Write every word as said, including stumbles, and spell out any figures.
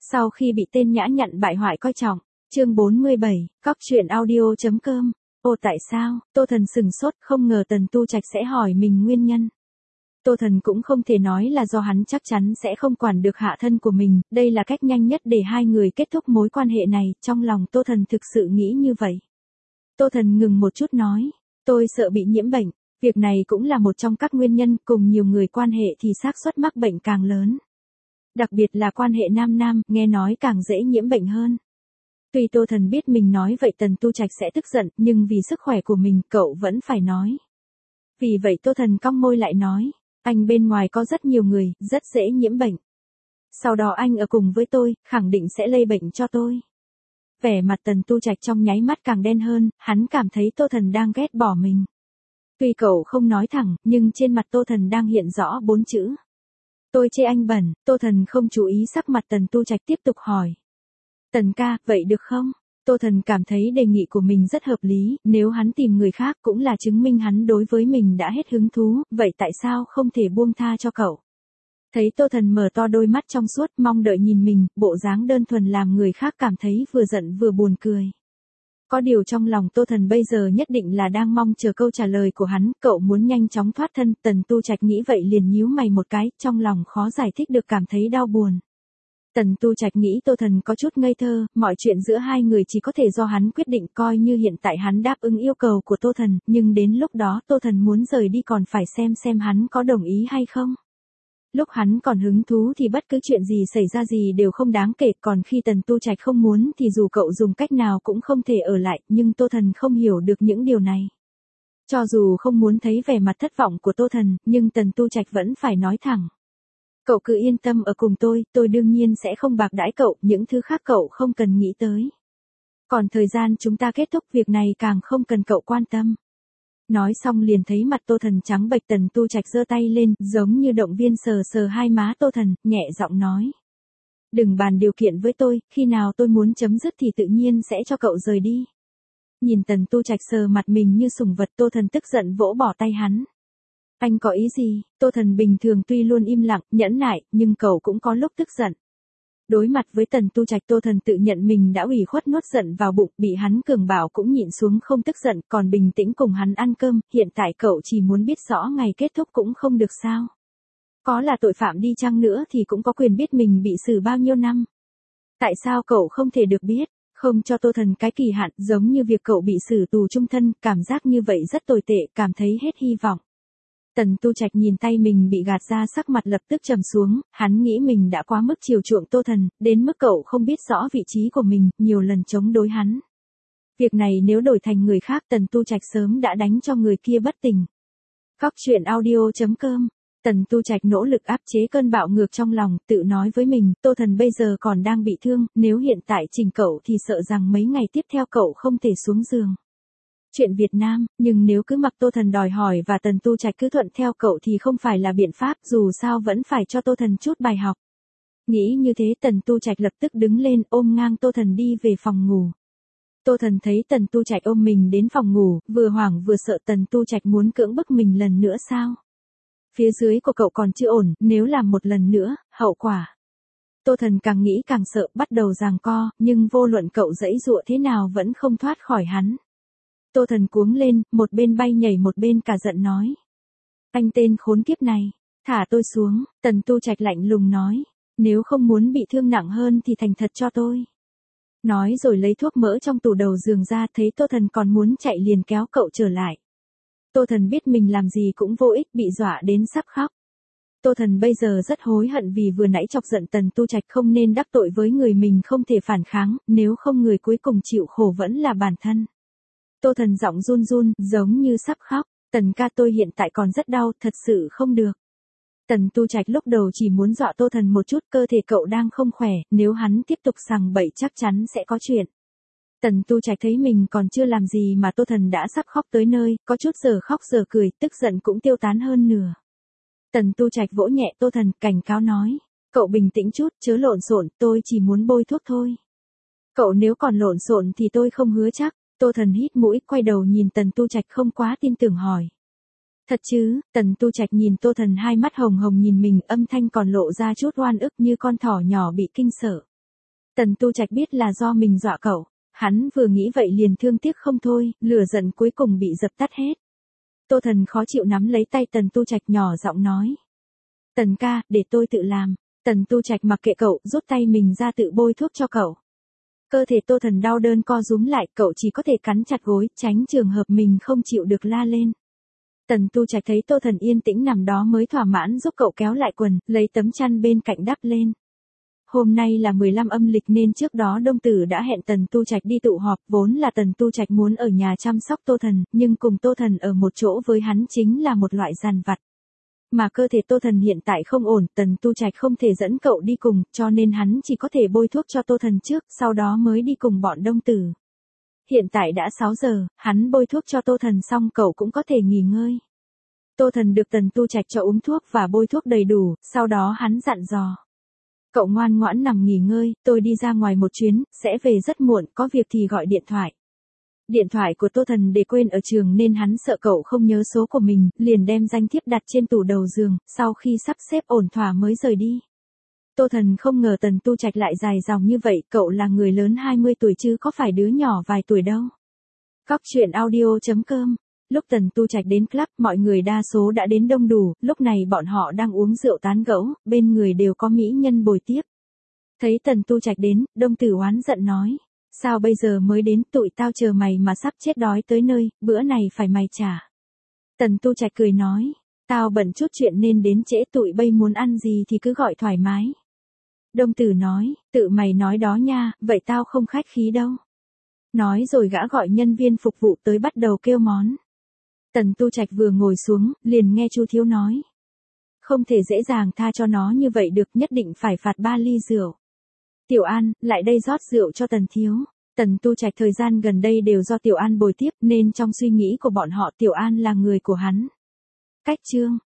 Sau khi bị tên nhã nhặn bại hoại coi trọng, chương bốn mươi bảy, cóc truyện audio chấm com. Ồ tại sao? Tô Thần sừng sốt, không ngờ Tần Tu Trạch sẽ hỏi mình nguyên nhân. Tô Thần cũng không thể nói là do hắn chắc chắn sẽ không quản được hạ thân của mình, đây là cách nhanh nhất để hai người kết thúc mối quan hệ này, trong lòng Tô Thần thực sự nghĩ như vậy. Tô Thần ngừng một chút nói, tôi sợ bị nhiễm bệnh, việc này cũng là một trong các nguyên nhân, cùng nhiều người quan hệ thì xác suất mắc bệnh càng lớn. Đặc biệt là quan hệ nam nam, nghe nói càng dễ nhiễm bệnh hơn. Tuy Tô Thần biết mình nói vậy Tần Tu Trạch sẽ tức giận, nhưng vì sức khỏe của mình, cậu vẫn phải nói. Vì vậy Tô Thần cong môi lại nói, anh bên ngoài có rất nhiều người, rất dễ nhiễm bệnh. Sau đó anh ở cùng với tôi, khẳng định sẽ lây bệnh cho tôi. Vẻ mặt Tần Tu Trạch trong nháy mắt càng đen hơn, hắn cảm thấy Tô Thần đang ghét bỏ mình. Tuy cậu không nói thẳng, nhưng trên mặt Tô Thần đang hiện rõ bốn chữ. Tôi chê anh bẩn. Tô Thần không chú ý sắc mặt Tần Tu Trạch tiếp tục hỏi. Tần ca, vậy được không? Tô Thần cảm thấy đề nghị của mình rất hợp lý, nếu hắn tìm người khác cũng là chứng minh hắn đối với mình đã hết hứng thú, vậy tại sao không thể buông tha cho cậu? Thấy Tô Thần mở to đôi mắt trong suốt mong đợi nhìn mình, bộ dáng đơn thuần làm người khác cảm thấy vừa giận vừa buồn cười. Có điều trong lòng Tô Thần bây giờ nhất định là đang mong chờ câu trả lời của hắn, cậu muốn nhanh chóng thoát thân, Tần Tu Trạch nghĩ vậy liền nhíu mày một cái, trong lòng khó giải thích được cảm thấy đau buồn. Tần Tu Trạch nghĩ Tô Thần có chút ngây thơ, mọi chuyện giữa hai người chỉ có thể do hắn quyết định, coi như hiện tại hắn đáp ứng yêu cầu của Tô Thần, nhưng đến lúc đó Tô Thần muốn rời đi còn phải xem xem hắn có đồng ý hay không. Lúc hắn còn hứng thú thì bất cứ chuyện gì xảy ra gì đều không đáng kể, còn khi Tần Tu Trạch không muốn thì dù cậu dùng cách nào cũng không thể ở lại, nhưng Tô Thần không hiểu được những điều này. Cho dù không muốn thấy vẻ mặt thất vọng của Tô Thần, nhưng Tần Tu Trạch vẫn phải nói thẳng. Cậu cứ yên tâm ở cùng tôi, tôi đương nhiên sẽ không bạc đãi cậu, những thứ khác cậu không cần nghĩ tới. Còn thời gian chúng ta kết thúc việc này càng không cần cậu quan tâm. Nói xong liền thấy mặt Tô Thần trắng bệch, Tần Tu Trạch giơ tay lên, giống như động viên sờ sờ hai má Tô Thần, nhẹ giọng nói. Đừng bàn điều kiện với tôi, khi nào tôi muốn chấm dứt thì tự nhiên sẽ cho cậu rời đi. Nhìn Tần Tu Trạch sờ mặt mình như sủng vật, Tô Thần tức giận vỗ bỏ tay hắn. Anh có ý gì? Tô Thần bình thường tuy luôn im lặng, nhẫn nại, nhưng cậu cũng có lúc tức giận. Đối mặt với Tần Tu Trạch, Tô Thần tự nhận mình đã ủy khuất nuốt giận vào bụng, bị hắn cường bảo cũng nhịn xuống không tức giận, còn bình tĩnh cùng hắn ăn cơm, hiện tại cậu chỉ muốn biết rõ ngày kết thúc cũng không được sao. Có là tội phạm đi chăng nữa thì cũng có quyền biết mình bị xử bao nhiêu năm. Tại sao cậu không thể được biết, không cho Tô Thần cái kỳ hạn, giống như việc cậu bị xử tù chung thân, cảm giác như vậy rất tồi tệ, cảm thấy hết hy vọng. Tần Tu Trạch nhìn tay mình bị gạt ra, sắc mặt lập tức trầm xuống, hắn nghĩ mình đã quá mức chiều chuộng Tô Thần, đến mức cậu không biết rõ vị trí của mình, nhiều lần chống đối hắn. Việc này nếu đổi thành người khác Tần Tu Trạch sớm đã đánh cho người kia bất tỉnh. Cóc truyện audio chấm com. Tần Tu Trạch nỗ lực áp chế cơn bạo ngược trong lòng, tự nói với mình, Tô Thần bây giờ còn đang bị thương, nếu hiện tại chỉnh cậu thì sợ rằng mấy ngày tiếp theo cậu không thể xuống giường. Chuyện Việt Nam, nhưng nếu cứ mặc Tô Thần đòi hỏi và Tần Tu Trạch cứ thuận theo cậu thì không phải là biện pháp, dù sao vẫn phải cho Tô Thần chút bài học. Nghĩ như thế Tần Tu Trạch lập tức đứng lên ôm ngang Tô Thần đi về phòng ngủ. Tô Thần thấy Tần Tu Trạch ôm mình đến phòng ngủ, vừa hoảng vừa sợ, Tần Tu Trạch muốn cưỡng bức mình lần nữa sao? Phía dưới của cậu còn chưa ổn, nếu làm một lần nữa, hậu quả. Tô Thần càng nghĩ càng sợ, bắt đầu giằng co, nhưng vô luận cậu giãy giụa thế nào vẫn không thoát khỏi hắn. Tô Thần cuống lên, một bên bay nhảy một bên cả giận nói. Anh tên khốn kiếp này, thả tôi xuống. Tần Tu Trạch lạnh lùng nói. Nếu không muốn bị thương nặng hơn thì thành thật cho tôi. Nói rồi lấy thuốc mỡ trong tủ đầu giường ra, thấy Tô Thần còn muốn chạy liền kéo cậu trở lại. Tô Thần biết mình làm gì cũng vô ích, bị dọa đến sắp khóc. Tô Thần bây giờ rất hối hận vì vừa nãy chọc giận Tần Tu Trạch, không nên đắc tội với người mình không thể phản kháng, nếu không người cuối cùng chịu khổ vẫn là bản thân. Tô Thần giọng run run, giống như sắp khóc. Tần ca, tôi hiện tại còn rất đau, thật sự không được. Tần Tu Trạch lúc đầu chỉ muốn dọa Tô Thần một chút, cơ thể cậu đang không khỏe, nếu hắn tiếp tục sằng bậy chắc chắn sẽ có chuyện. Tần Tu Trạch thấy mình còn chưa làm gì mà Tô Thần đã sắp khóc tới nơi, có chút giờ khóc giờ cười, tức giận cũng tiêu tán hơn nửa. Tần Tu Trạch vỗ nhẹ Tô Thần, cảnh cáo nói. Cậu bình tĩnh chút, chớ lộn xộn, tôi chỉ muốn bôi thuốc thôi. Cậu nếu còn lộn xộn thì tôi không hứa chắc. Tô Thần hít mũi, quay đầu nhìn Tần Tu Trạch không quá tin tưởng hỏi. Thật chứ? Tần Tu Trạch nhìn Tô Thần hai mắt hồng hồng nhìn mình, âm thanh còn lộ ra chút oan ức như con thỏ nhỏ bị kinh sợ. Tần Tu Trạch biết là do mình dọa cậu, hắn vừa nghĩ vậy liền thương tiếc không thôi, lửa giận cuối cùng bị dập tắt hết. Tô Thần khó chịu nắm lấy tay Tần Tu Trạch nhỏ giọng nói. Tần ca, để tôi tự làm. Tần Tu Trạch mặc kệ cậu, rút tay mình ra tự bôi thuốc cho cậu. Cơ thể Tô Thần đau đớn co rúm lại, cậu chỉ có thể cắn chặt gối, tránh trường hợp mình không chịu được la lên. Tần Tu Trạch thấy Tô Thần yên tĩnh nằm đó mới thỏa mãn giúp cậu kéo lại quần, lấy tấm chăn bên cạnh đắp lên. Hôm nay là mười lăm âm lịch nên trước đó Đông Tử đã hẹn Tần Tu Trạch đi tụ họp, vốn là Tần Tu Trạch muốn ở nhà chăm sóc Tô Thần, nhưng cùng Tô Thần ở một chỗ với hắn chính là một loại giàn vặt. Mà cơ thể Tô Thần hiện tại không ổn, Tần Tu Trạch không thể dẫn cậu đi cùng, cho nên hắn chỉ có thể bôi thuốc cho Tô Thần trước, sau đó mới đi cùng bọn Đông Tử. Hiện tại đã sáu giờ, hắn bôi thuốc cho Tô Thần xong cậu cũng có thể nghỉ ngơi. Tô Thần được Tần Tu Trạch cho uống thuốc và bôi thuốc đầy đủ, sau đó hắn dặn dò. Cậu ngoan ngoãn nằm nghỉ ngơi, tôi đi ra ngoài một chuyến, sẽ về rất muộn, có việc thì gọi điện thoại. Điện thoại của Tô Thần để quên ở trường nên hắn sợ cậu không nhớ số của mình, liền đem danh thiếp đặt trên tủ đầu giường, sau khi sắp xếp ổn thỏa mới rời đi. Tô Thần không ngờ Tần Tu Trạch lại dài dòng như vậy, cậu là người lớn hai mươi tuổi chứ có phải đứa nhỏ vài tuổi đâu. Cóc truyện audio chấm com. Lúc Tần Tu Trạch đến club, mọi người đa số đã đến đông đủ, lúc này bọn họ đang uống rượu tán gẫu, bên người đều có mỹ nhân bồi tiếp. Thấy Tần Tu Trạch đến, Đông Tử oán giận nói. Sao bây giờ mới đến, tụi tao chờ mày mà sắp chết đói tới nơi, bữa này phải mày trả. Tần Tu Trạch cười nói, tao bận chút chuyện nên đến trễ, tụi bây muốn ăn gì thì cứ gọi thoải mái. Đông Tử nói, tự mày nói đó nha, vậy tao không khách khí đâu. Nói rồi gã gọi nhân viên phục vụ tới bắt đầu kêu món. Tần Tu Trạch vừa ngồi xuống, liền nghe Chu Thiếu nói. Không thể dễ dàng tha cho nó như vậy được, nhất định phải phạt ba ly rượu. Tiểu An, lại đây rót rượu cho Tần Thiếu. Tần Tu Trạch thời gian gần đây đều do Tiểu An bồi tiếp nên trong suy nghĩ của bọn họ Tiểu An là người của hắn. Cách chương.